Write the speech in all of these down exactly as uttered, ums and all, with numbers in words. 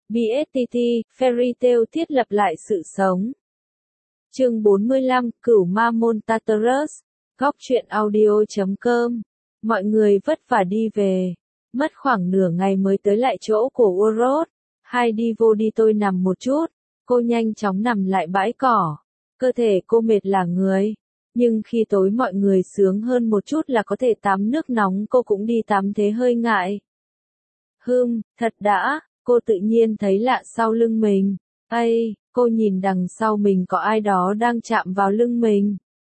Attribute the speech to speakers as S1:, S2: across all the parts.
S1: bê ét tê tê, Fairy Tail thiết lập lại sự sống. Chương bốn mươi lăm, Cửu Ma Môn Tartarus, góc truyện audio chấm com. Mọi người vất vả đi về. Mất khoảng nửa ngày mới tới lại chỗ của Urốt. Hai đi vô đi tôi nằm một chút. Cô nhanh chóng nằm lại bãi cỏ. Cơ thể cô mệt là người. Nhưng khi tối mọi người sướng hơn một chút là có thể tắm nước nóng, cô cũng đi tắm thế hơi ngại. Hừm, thật đã, cô tự nhiên thấy lạ sau lưng mình. Ây, cô nhìn đằng sau mình có ai đó đang chạm vào lưng mình.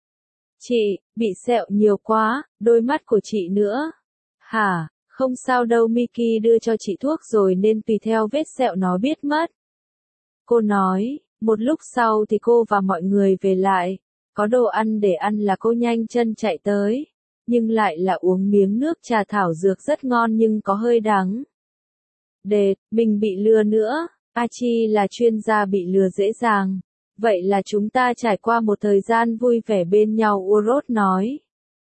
S1: Chị, bị sẹo nhiều quá, đôi mắt của chị nữa. Hả, không sao đâu, Mickey đưa cho chị thuốc rồi nên tùy theo vết sẹo nó biết mất. Cô nói, một lúc sau thì cô và mọi người về lại. Có đồ ăn để ăn là cô nhanh chân chạy tới. Nhưng lại là uống miếng nước trà thảo dược rất ngon nhưng có hơi đắng. Đệt, mình bị lừa nữa. Archie là chuyên gia bị lừa dễ dàng. Vậy là chúng ta trải qua một thời gian vui vẻ bên nhau, Urốt nói.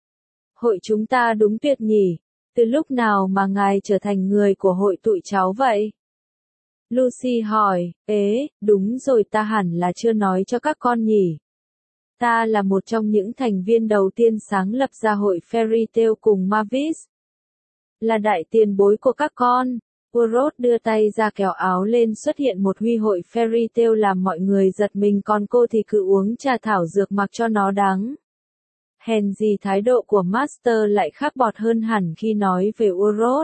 S1: Hội chúng ta đúng tuyệt nhỉ. Từ lúc nào mà ngài trở thành người của hội tụi cháu vậy? Lucy hỏi, ế, đúng rồi, ta hẳn là chưa nói cho các con nhỉ. Ta là một trong những thành viên đầu tiên sáng lập ra hội Fairy Tail cùng Mavis. Là đại tiền bối của các con. Urốt đưa tay ra kéo áo lên, xuất hiện một huy hội Fairy Tail làm mọi người giật mình, còn cô thì cứ uống trà thảo dược mặc cho nó đắng. Hèn gì thái độ của Master lại khác bọt hơn hẳn khi nói về Urốt.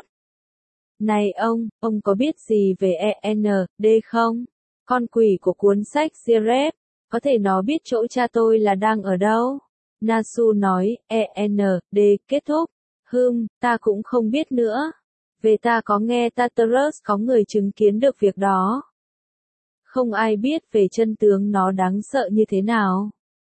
S1: Này ông, ông có biết gì về e en đê không? Con quỷ của cuốn sách Zirep. Có thể nó biết chỗ cha tôi là đang ở đâu? Nasu nói, e en đê kết thúc. Hừm, ta cũng không biết nữa. Về ta có nghe Tartarus có người chứng kiến được việc đó. Không ai biết về chân tướng nó đáng sợ như thế nào.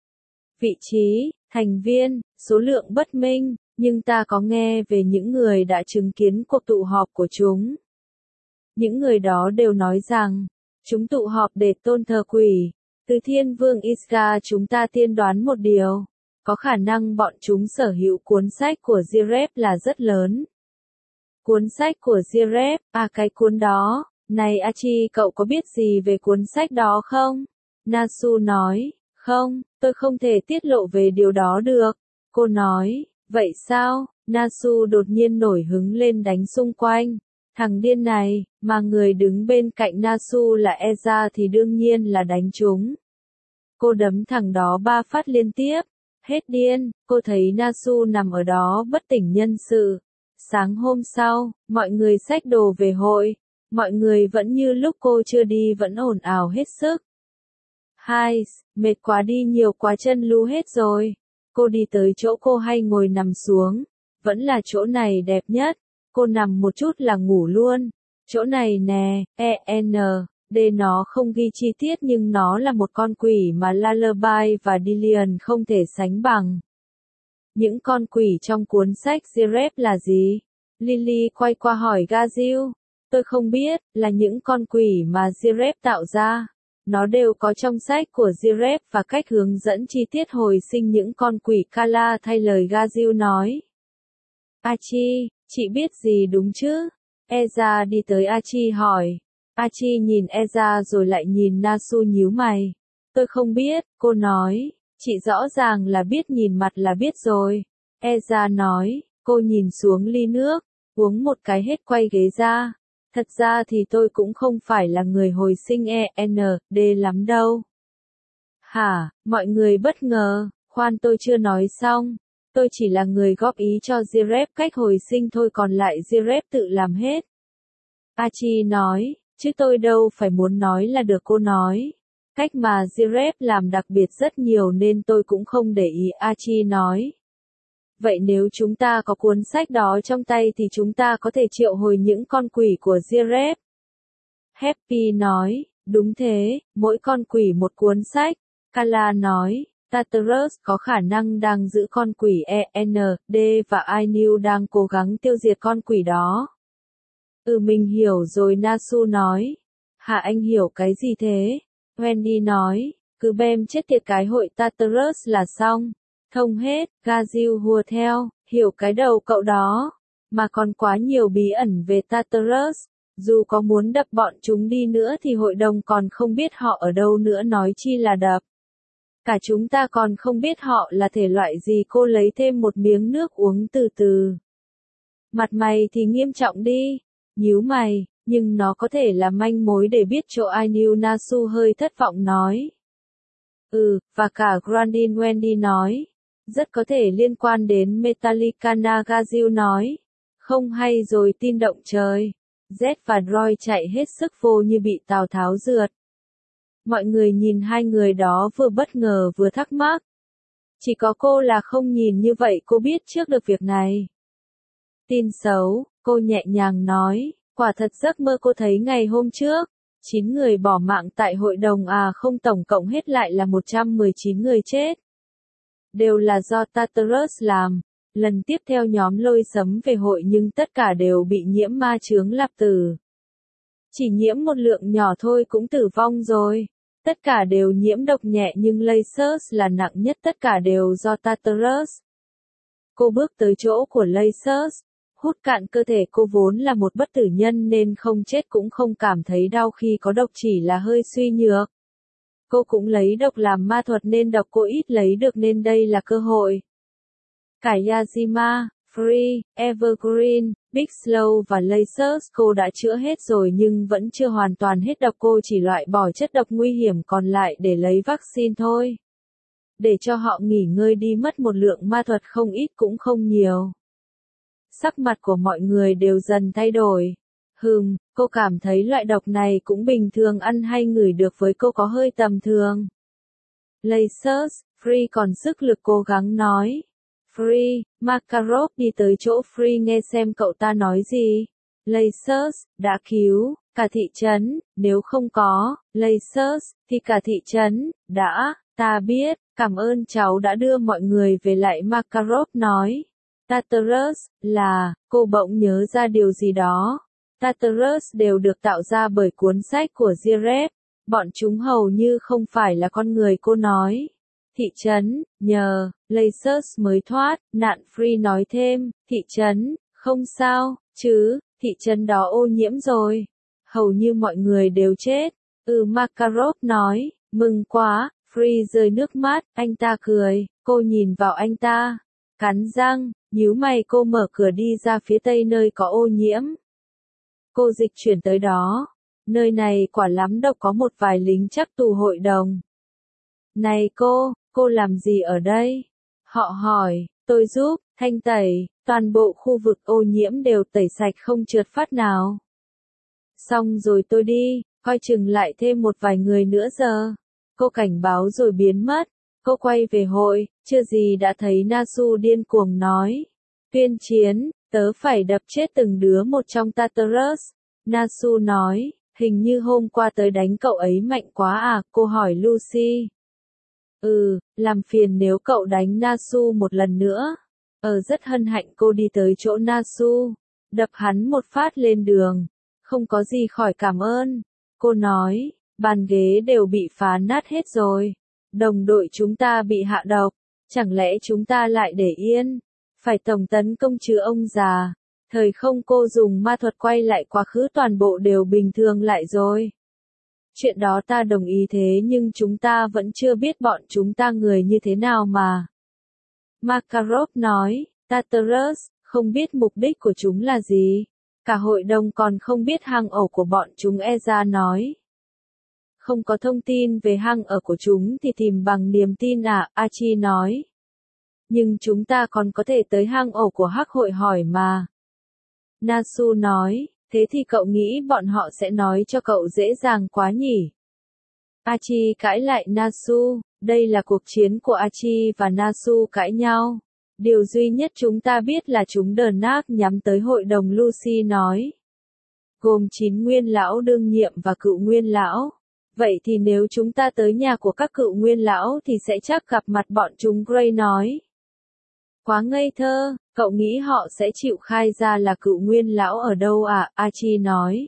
S1: Vị trí, thành viên, số lượng bất minh, nhưng ta có nghe về những người đã chứng kiến cuộc tụ họp của chúng. Những người đó đều nói rằng, chúng tụ họp để tôn thờ quỷ. Từ thiên vương Isga chúng ta tiên đoán một điều. Có khả năng bọn chúng sở hữu cuốn sách của Zirep là rất lớn. Cuốn sách của Zirep, à cái cuốn đó. Này Archie, cậu có biết gì về cuốn sách đó không? Nasu nói, không, tôi không thể tiết lộ về điều đó được. Cô nói, vậy sao? Nasu đột nhiên nổi hứng lên đánh xung quanh. Thằng điên này, mà người đứng bên cạnh Nasu là Eza thì đương nhiên là đánh chúng. Cô đấm thằng đó ba phát liên tiếp. Hết điên, cô thấy Nasu nằm ở đó bất tỉnh nhân sự. Sáng hôm sau, mọi người xách đồ về hội. Mọi người vẫn như lúc cô chưa đi, vẫn ồn ào hết sức. Hai, mệt quá đi, nhiều quá, chân lu hết rồi. Cô đi tới chỗ cô hay ngồi nằm xuống. Vẫn là chỗ này đẹp nhất. Cô nằm một chút là ngủ luôn. Chỗ này nè, e en đê nó không ghi chi tiết nhưng nó là một con quỷ mà Lullaby và Dillion không thể sánh bằng. Những con quỷ trong cuốn sách Zirep là gì? Lily quay qua hỏi Gazil. Tôi không biết, là những con quỷ mà Zirep tạo ra. Nó đều có trong sách của Zirep và cách hướng dẫn chi tiết hồi sinh những con quỷ Kala, thay lời Gazil nói. Archie, chị biết gì đúng chứ? Eza đi tới Archie hỏi. Archie nhìn Eza rồi lại nhìn Nasu nhíu mày. Tôi không biết, cô nói. Chị rõ ràng là biết, nhìn mặt là biết rồi. Eza nói, cô nhìn xuống ly nước, uống một cái hết quay ghế ra. Thật ra thì tôi cũng không phải là người hồi sinh e en đê lắm đâu. Hả, mọi người bất ngờ, khoan tôi chưa nói xong. Tôi chỉ là người góp ý cho Zirep cách hồi sinh thôi, còn lại Zirep tự làm hết. Archie nói, chứ tôi đâu phải muốn nói là được, cô nói. Cách mà Zirep làm đặc biệt rất nhiều nên tôi cũng không để ý, Archie nói. Vậy nếu chúng ta có cuốn sách đó trong tay thì chúng ta có thể triệu hồi những con quỷ của Zirep. Happy nói, đúng thế, mỗi con quỷ một cuốn sách. Kala nói, Tartarus có khả năng đang giữ con quỷ e en đê và Ainul đang cố gắng tiêu diệt con quỷ đó. Ừ, mình hiểu rồi, Nasu nói. Hả, anh hiểu cái gì thế? Wendy nói, cứ bem chết tiệt cái hội Tartarus là xong. Thông hết, Gazil hùa theo, hiểu cái đầu cậu đó. Mà còn quá nhiều bí ẩn về Tartarus. Dù có muốn đập bọn chúng đi nữa thì hội đồng còn không biết họ ở đâu nữa nói chi là đập. Cả chúng ta còn không biết họ là thể loại gì. Cô lấy thêm một miếng nước uống từ từ. Mặt mày thì nghiêm trọng đi. Nhíu mày, nhưng nó có thể là manh mối để biết chỗ ai. New Nasu hơi thất vọng nói. Ừ, và cả Grandin Wendy nói. Rất có thể liên quan đến Metallica. Nagaziu nói. Không hay rồi, tin động trời. Z và Roy chạy hết sức vô như bị Tào Tháo rượt. Mọi người nhìn hai người đó vừa bất ngờ vừa thắc mắc. Chỉ có cô là không nhìn như vậy. Cô biết trước được việc này. Tin xấu, cô nhẹ nhàng nói. Quả thật giấc mơ cô thấy ngày hôm trước. chín người bỏ mạng tại hội đồng à không, tổng cộng hết lại là một trăm mười chín người chết. Đều là do Tartarus làm. Lần tiếp theo nhóm lôi sấm về hội nhưng tất cả đều bị nhiễm ma chướng lạp tử. Chỉ nhiễm một lượng nhỏ thôi cũng tử vong rồi. Tất cả đều nhiễm độc nhẹ nhưng Lacers là nặng nhất, tất cả đều do Tartarus. Cô bước tới chỗ của Lacers, hút cạn cơ thể. Cô vốn là một bất tử nhân nên không chết cũng không cảm thấy đau khi có độc, chỉ là hơi suy nhược. Cô cũng lấy độc làm ma thuật nên độc cô ít lấy được nên đây là cơ hội. Cả Yazima, Free, Evergreen, Big Slow và Lacers cô đã chữa hết rồi nhưng vẫn chưa hoàn toàn hết độc. Cô chỉ loại bỏ chất độc nguy hiểm còn lại để lấy vaccine thôi. Để cho họ nghỉ ngơi đi, mất một lượng ma thuật không ít cũng không nhiều. Sắc mặt của mọi người đều dần thay đổi. Hừm, cô cảm thấy loại độc này cũng bình thường, ăn hay ngửi được với cô có hơi tầm thường. Lacers, Free còn sức lực cố gắng nói. Free, Makarov đi tới chỗ Free nghe xem cậu ta nói gì. Lacers, đã cứu cả thị trấn, nếu không có Lacers thì cả thị trấn đã, ta biết, cảm ơn cháu đã đưa mọi người về lại. Makarov nói. Tartarus, là, cô bỗng nhớ ra điều gì đó. Tartarus đều được tạo ra bởi cuốn sách của Zirep. Bọn chúng hầu như không phải là con người. Cô nói. Thị trấn, nhờ Lacers mới thoát nạn. Free nói thêm, thị trấn, không sao, chứ, thị trấn đó ô nhiễm rồi. Hầu như mọi người đều chết. Ừ, Makarov nói, mừng quá. Free rơi nước mắt, anh ta cười, cô nhìn vào anh ta, cắn răng, nhíu mày. Cô mở cửa đi ra phía tây nơi có ô nhiễm. Cô dịch chuyển tới đó. Nơi này quả lắm độc, có một vài lính chắc tù hội đồng. Này cô, cô làm gì ở đây? Họ hỏi, tôi giúp, thanh tẩy, toàn bộ khu vực ô nhiễm đều tẩy sạch không trượt phát nào. Xong rồi tôi đi, coi chừng lại thêm một vài người nữa giờ. Cô cảnh báo rồi biến mất. Cô quay về hội, chưa gì đã thấy Nasu điên cuồng nói. Tuyên chiến, tớ phải đập chết từng đứa một trong Tartarus. Nasu nói, hình như hôm qua tới đánh cậu ấy mạnh quá à, cô hỏi Lucy. Ừ, làm phiền nếu cậu đánh Nasu một lần nữa. Ờ rất hân hạnh. Cô đi tới chỗ Nasu, đập hắn một phát lên đường. Không có gì khỏi cảm ơn. Cô nói, bàn ghế đều bị phá nát hết rồi. Đồng đội chúng ta bị hạ độc. Chẳng lẽ chúng ta lại để yên? Phải tổng tấn công chứ ông già. Thời không cô dùng ma thuật quay lại quá khứ, toàn bộ đều bình thường lại rồi. Chuyện đó ta đồng ý, thế nhưng chúng ta vẫn chưa biết bọn chúng ta người như thế nào mà. Makarov nói, Tartarus, không biết mục đích của chúng là gì. Cả hội đồng còn không biết hang ổ của bọn chúng. Eza nói. Không có thông tin về hang ở của chúng thì tìm bằng niềm tin à, Archie nói. Nhưng chúng ta còn có thể tới hang ổ của Hắc hội hỏi mà. Nasu nói, thế thì cậu nghĩ bọn họ sẽ nói cho cậu dễ dàng quá nhỉ? Archie cãi lại Nasu, đây là cuộc chiến của Archie và Nasu cãi nhau. Điều duy nhất chúng ta biết là chúng đờn nát nhắm tới hội đồng. Lucy nói. Gồm chín nguyên lão đương nhiệm và cựu nguyên lão. Vậy thì nếu chúng ta tới nhà của các cựu nguyên lão thì sẽ chắc gặp mặt bọn chúng. Gray nói. Quá ngây thơ, cậu nghĩ họ sẽ chịu khai ra là cựu nguyên lão ở đâu à? Archie nói.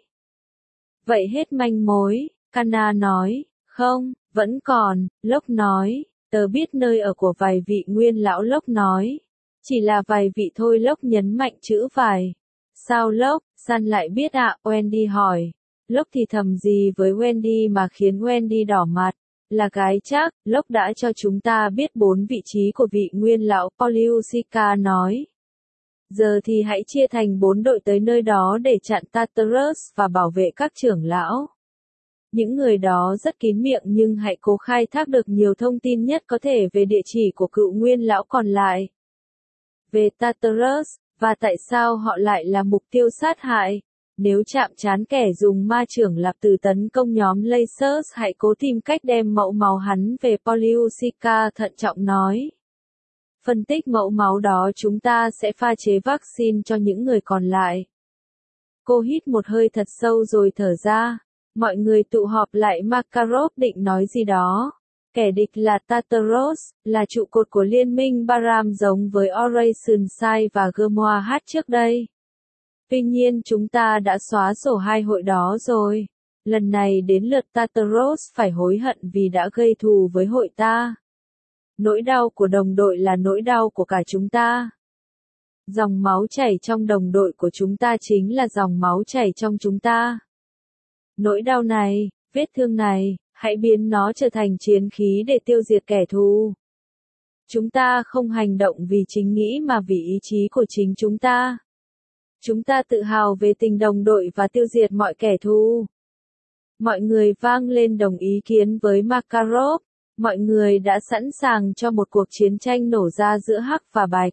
S1: Vậy hết manh mối, Kana nói. Không, vẫn còn, Locke nói. Tớ biết nơi ở của vài vị nguyên lão. Locke nói. Chỉ là vài vị thôi. Locke nhấn mạnh chữ vài. Sao Locke, San lại biết ạ, à? Wendy hỏi. Locke thì thầm gì với Wendy mà khiến Wendy đỏ mặt. Là cái chắc, Locke đã cho chúng ta biết bốn vị trí của vị nguyên lão, Poliusica nói. Giờ thì hãy chia thành bốn đội tới nơi đó để chặn Tartarus và bảo vệ các trưởng lão. Những người đó rất kín miệng nhưng hãy cố khai thác được nhiều thông tin nhất có thể về địa chỉ của cựu nguyên lão còn lại. Về Tartarus, và tại sao họ lại là mục tiêu sát hại. Nếu chạm trán kẻ dùng ma trưởng lạp từ tấn công nhóm Lacers, hãy cố tìm cách đem mẫu máu hắn về. Poliusica thận trọng nói. Phân tích mẫu máu đó chúng ta sẽ pha chế vaccine cho những người còn lại. Cô hít một hơi thật sâu rồi thở ra. Mọi người tụ họp lại. Makarov định nói gì đó. Kẻ địch là Tartarus, là trụ cột của liên minh Baram giống với Operation Sai và Grimoire trước đây. Tuy nhiên chúng ta đã xóa sổ hai hội đó rồi. Lần này đến lượt Tartarus phải hối hận vì đã gây thù với hội ta. Nỗi đau của đồng đội là nỗi đau của cả chúng ta. Dòng máu chảy trong đồng đội của chúng ta chính là dòng máu chảy trong chúng ta. Nỗi đau này, vết thương này, hãy biến nó trở thành chiến khí để tiêu diệt kẻ thù. Chúng ta không hành động vì chính nghĩ mà vì ý chí của chính chúng ta. Chúng ta tự hào về tình đồng đội và tiêu diệt mọi kẻ thù. Mọi người vang lên đồng ý kiến với Makarov. Mọi người đã sẵn sàng cho một cuộc chiến tranh nổ ra giữa hắc và bạch.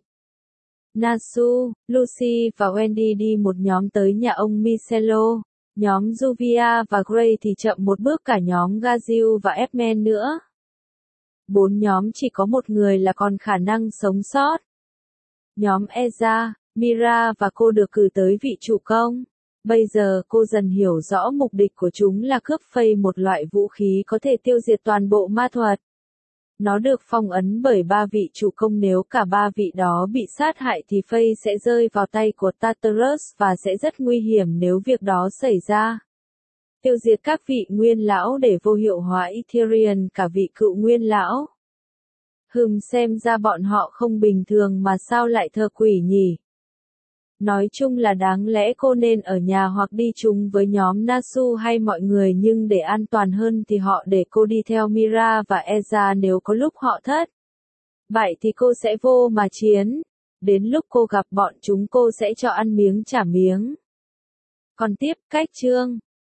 S1: Nasu, Lucy và Wendy đi một nhóm tới nhà ông Michello. Nhóm Juvia và Gray thì chậm một bước cả nhóm Gazil và Edmund nữa. Bốn nhóm chỉ có một người là còn khả năng sống sót. Nhóm Eza, Mira và cô được cử tới vị chủ công. Bây giờ cô dần hiểu rõ mục đích của chúng là cướp phây, một loại vũ khí có thể tiêu diệt toàn bộ ma thuật. Nó được phong ấn bởi ba vị chủ công, nếu cả ba vị đó bị sát hại thì phây sẽ rơi vào tay của Tartarus và sẽ rất nguy hiểm nếu việc đó xảy ra. Tiêu diệt các vị nguyên lão để vô hiệu hóa Ethereum, cả vị cựu nguyên lão. Hừm, xem ra bọn họ không bình thường mà sao lại thờ quỷ nhỉ? Nói chung là đáng lẽ cô nên ở nhà hoặc đi chung với nhóm Nasu hay mọi người, nhưng để an toàn hơn thì họ để cô đi theo Mira và Eza. Nếu có lúc họ thất bại thì cô sẽ vô mà chiến. Đến lúc cô gặp bọn chúng cô sẽ cho ăn miếng trả miếng. Còn tiếp, cách chương